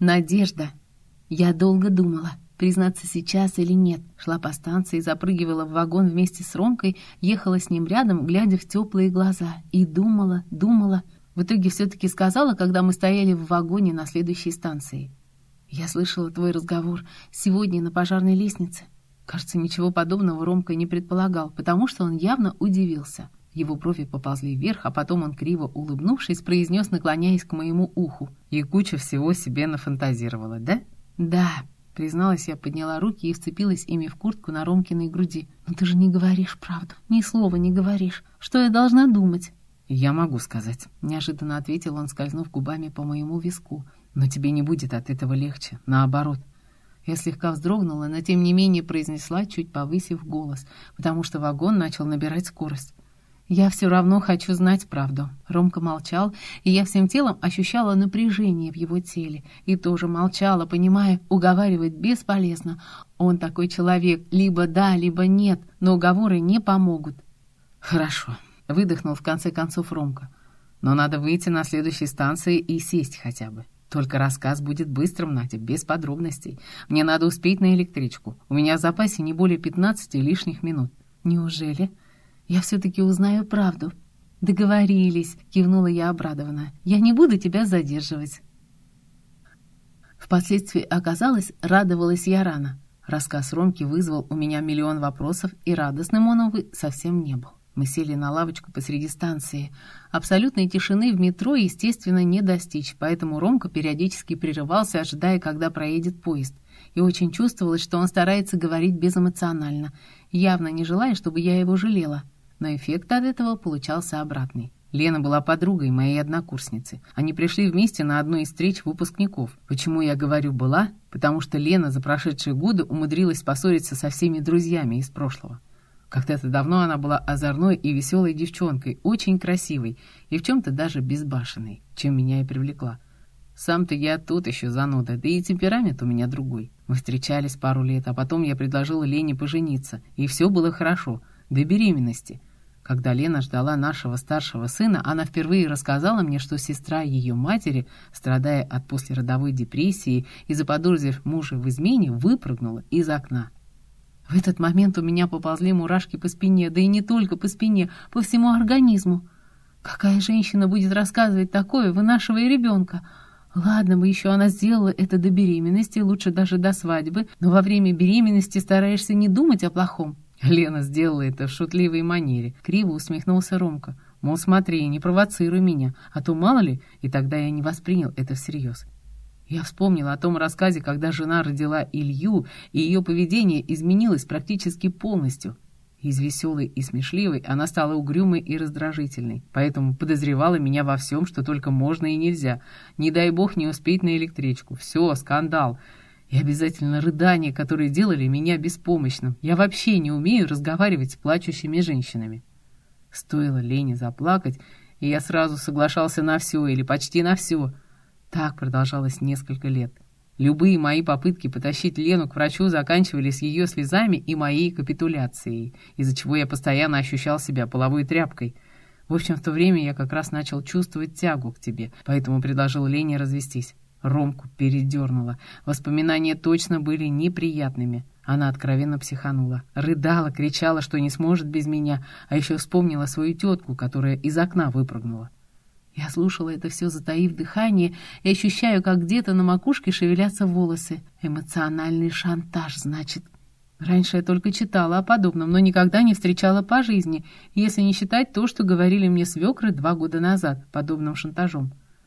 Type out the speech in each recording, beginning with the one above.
Надежда. Я долго думала, признаться сейчас или нет. Шла по станции, запрыгивала в вагон вместе с Ромкой, ехала с ним рядом, глядя в теплые глаза. И думала. В итоге все-таки сказала, когда мы стояли в вагоне на следующей станции. Я слышала твой разговор сегодня на пожарной лестнице. Кажется, ничего подобного Ромка не предполагал, потому что он явно удивился. Его брови поползли вверх, а потом он, криво улыбнувшись, произнес, наклоняясь к моему уху. «И куча всего себе нафантазировала, да?» «Да», — призналась я, подняла руки и вцепилась ими в куртку на Ромкиной груди. «Но ты же не говоришь правду, ни слова не говоришь. Что я должна думать?» «Я могу сказать», — неожиданно ответил он, скользнув губами по моему виску. «Но тебе не будет от этого легче, наоборот». Я слегка вздрогнула, но тем не менее произнесла, чуть повысив голос, потому что вагон начал набирать скорость. «Я все равно хочу знать правду». Ромка молчал, и я всем телом ощущала напряжение в его теле. И тоже молчала, понимая, уговаривать бесполезно. Он такой человек, либо да, либо нет, но уговоры не помогут. «Хорошо», — выдохнул в конце концов Ромка. «Но надо выйти на следующей станции и сесть хотя бы. Только рассказ будет быстрым, Надя, без подробностей. Мне надо успеть на электричку. У меня в запасе не более 15 лишних минут». «Неужели? Я все-таки узнаю правду». «Договорились», — кивнула я обрадованно. «Я не буду тебя задерживать». Впоследствии оказалось, радовалась я рано. Рассказ Ромки вызвал у меня миллион вопросов, и радостным он, увы, совсем не был. Мы сели на лавочку посреди станции. Абсолютной тишины в метро, естественно, не достичь, поэтому Ромка периодически прерывался, ожидая, когда проедет поезд. И очень чувствовалось, что он старается говорить безэмоционально, явно не желая, чтобы я его жалела. Но эффект от этого получался обратный. Лена была подругой моей однокурсницы. Они пришли вместе на одну из встреч выпускников. Почему я говорю «была»? Потому что Лена за прошедшие годы умудрилась поссориться со всеми друзьями из прошлого. Когда-то давно она была озорной и веселой девчонкой, очень красивой и в чем-то даже безбашенной, чем меня и привлекла. Сам-то я тот еще зануда, да и темперамент у меня другой. Мы встречались пару лет, а потом я предложила Лене пожениться, и все было хорошо, до беременности. Когда Лена ждала нашего старшего сына, она впервые рассказала мне, что сестра ее матери, страдая от послеродовой депрессии и заподозрив мужа в измене, выпрыгнула из окна. В этот момент у меня поползли мурашки по спине, да и не только по спине, по всему организму. Какая женщина будет рассказывать такое, вынашивая ребенка? Ладно бы еще она сделала это до беременности, лучше даже до свадьбы, но во время беременности стараешься не думать о плохом. Лена сделала это в шутливой манере. Криво усмехнулся Ромка. Мол, смотри, не провоцируй меня, а то мало ли, и тогда я не воспринял это всерьез. Я вспомнила о том рассказе, когда жена родила Илью, и ее поведение изменилось практически полностью. Из веселой и смешливой она стала угрюмой и раздражительной, поэтому подозревала меня во всем, что только можно и нельзя. Не дай бог не успеть на электричку. Все, скандал. И обязательно рыдания, которые делали меня беспомощным. Я вообще не умею разговаривать с плачущими женщинами. Стоило Лене заплакать, и я сразу соглашался на все или почти на все. Так продолжалось несколько лет. Любые мои попытки потащить Лену к врачу заканчивались ее слезами и моей капитуляцией, из-за чего я постоянно ощущал себя половой тряпкой. В общем, в то время я как раз начал чувствовать тягу к тебе, поэтому предложил Лене развестись. Ромку передернула. Воспоминания точно были неприятными. Она откровенно психанула. Рыдала, кричала, что не сможет без меня, а еще вспомнила свою тетку, которая из окна выпрыгнула. Я слушала это все, затаив дыхание, и ощущаю, как где-то на макушке шевелятся волосы. Эмоциональный шантаж, значит. Раньше я только читала о подобном, но никогда не встречала по жизни, если не считать то, что говорили мне свекры 2 года назад, подобным шантажом.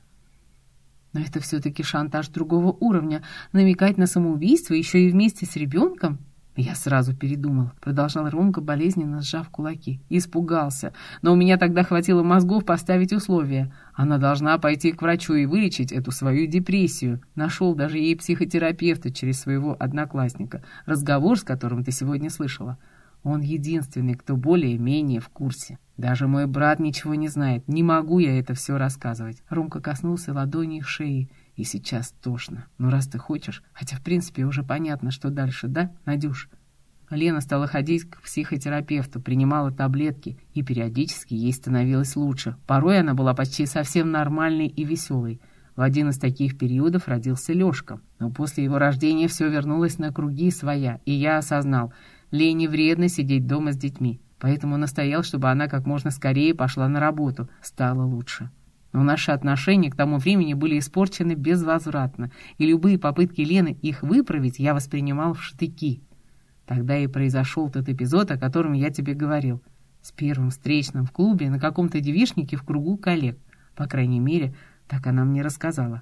Но это все-таки шантаж другого уровня. Намекать на самоубийство еще и вместе с ребенком? Я сразу передумал, продолжал Ромка, болезненно сжав кулаки. Испугался, но у меня тогда хватило мозгов поставить условия. Она должна пойти к врачу и вылечить эту свою депрессию. Нашел даже ей психотерапевта через своего одноклассника, разговор с которым ты сегодня слышала. Он единственный, кто более-менее в курсе. Даже мой брат ничего не знает. Не могу я это все рассказывать. Ромка коснулся ладонью шеи. И сейчас тошно. Ну, раз ты хочешь. Хотя, в принципе, уже понятно, что дальше, да, Надюш? Лена стала ходить к психотерапевту, принимала таблетки, и периодически ей становилось лучше. Порой она была почти совсем нормальной и веселой. В один из таких периодов родился Лёшка. Но после его рождения все вернулось на круги своя, и я осознал, Лене вредно сидеть дома с детьми. Поэтому настоял, чтобы она как можно скорее пошла на работу. Стало лучше. Но наши отношения к тому времени были испорчены безвозвратно, и любые попытки Лены их выправить я воспринимал в штыки. Тогда и произошел тот эпизод, о котором я тебе говорил. С первым встречным в клубе на каком-то девичнике в кругу коллег. По крайней мере, так она мне рассказала.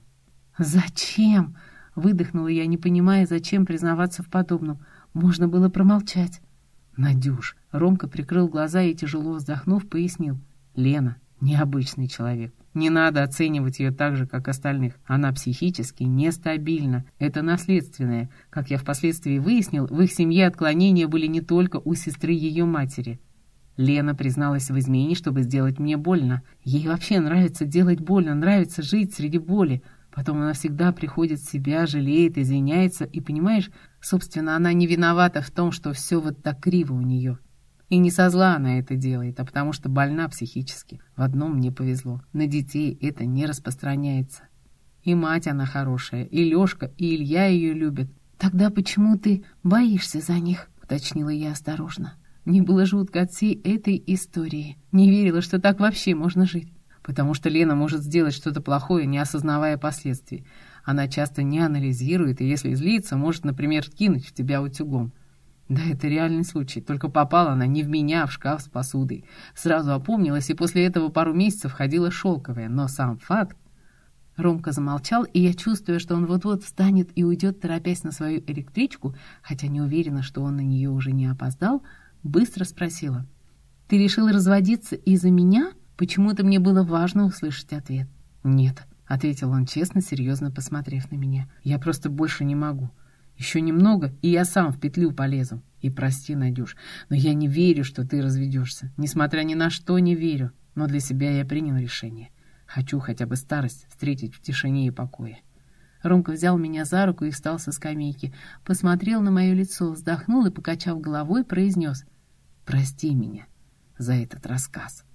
«Зачем?» — выдохнула я, не понимая, зачем признаваться в подобном. Можно было промолчать. «Надюш», — Ромка прикрыл глаза и, тяжело вздохнув, пояснил. «Лена необычный человек. Не надо оценивать ее так же, как остальных. Она психически нестабильна. Это наследственное. Как я впоследствии выяснил, в их семье отклонения были не только у сестры ее матери. Лена призналась в измене, чтобы сделать мне больно. Ей вообще нравится делать больно, нравится жить среди боли. Потом она всегда приходит в себя, жалеет, извиняется. И, понимаешь, собственно, она не виновата в том, что все вот так криво у нее. И не со зла она это делает, а потому что больна психически. В одном мне повезло. На детей это не распространяется. И мать она хорошая, и Лёшка, и Илья ее любят. «Тогда почему ты боишься за них?» — уточнила я осторожно. Мне было жутко от всей этой истории. Не верила, что так вообще можно жить. Потому что Лена может сделать что-то плохое, не осознавая последствий. Она часто не анализирует, и если злится, может, например, кинуть в тебя утюгом. Да, это реальный случай. Только попала она не в меня, а в шкаф с посудой. Сразу опомнилась, и после этого пару месяцев ходила шелковая. Но сам факт... Ромка замолчал, и я, чувствуя, что он вот-вот встанет и уйдет, торопясь на свою электричку, хотя не уверена, что он на нее уже не опоздал, быстро спросила. «Ты решил разводиться из-за меня?» Почему-то мне было важно услышать ответ. «Нет», — ответил он честно, серьезно посмотрев на меня. «Я просто больше не могу. Еще немного, и я сам в петлю полезу. И прости, Надюш, но я не верю, что ты разведешься. Несмотря ни на что не верю. Но для себя я принял решение. Хочу хотя бы старость встретить в тишине и покое». Ромка взял меня за руку и встал со скамейки. Посмотрел на мое лицо, вздохнул и, покачав головой, произнес: «Прости меня за этот рассказ».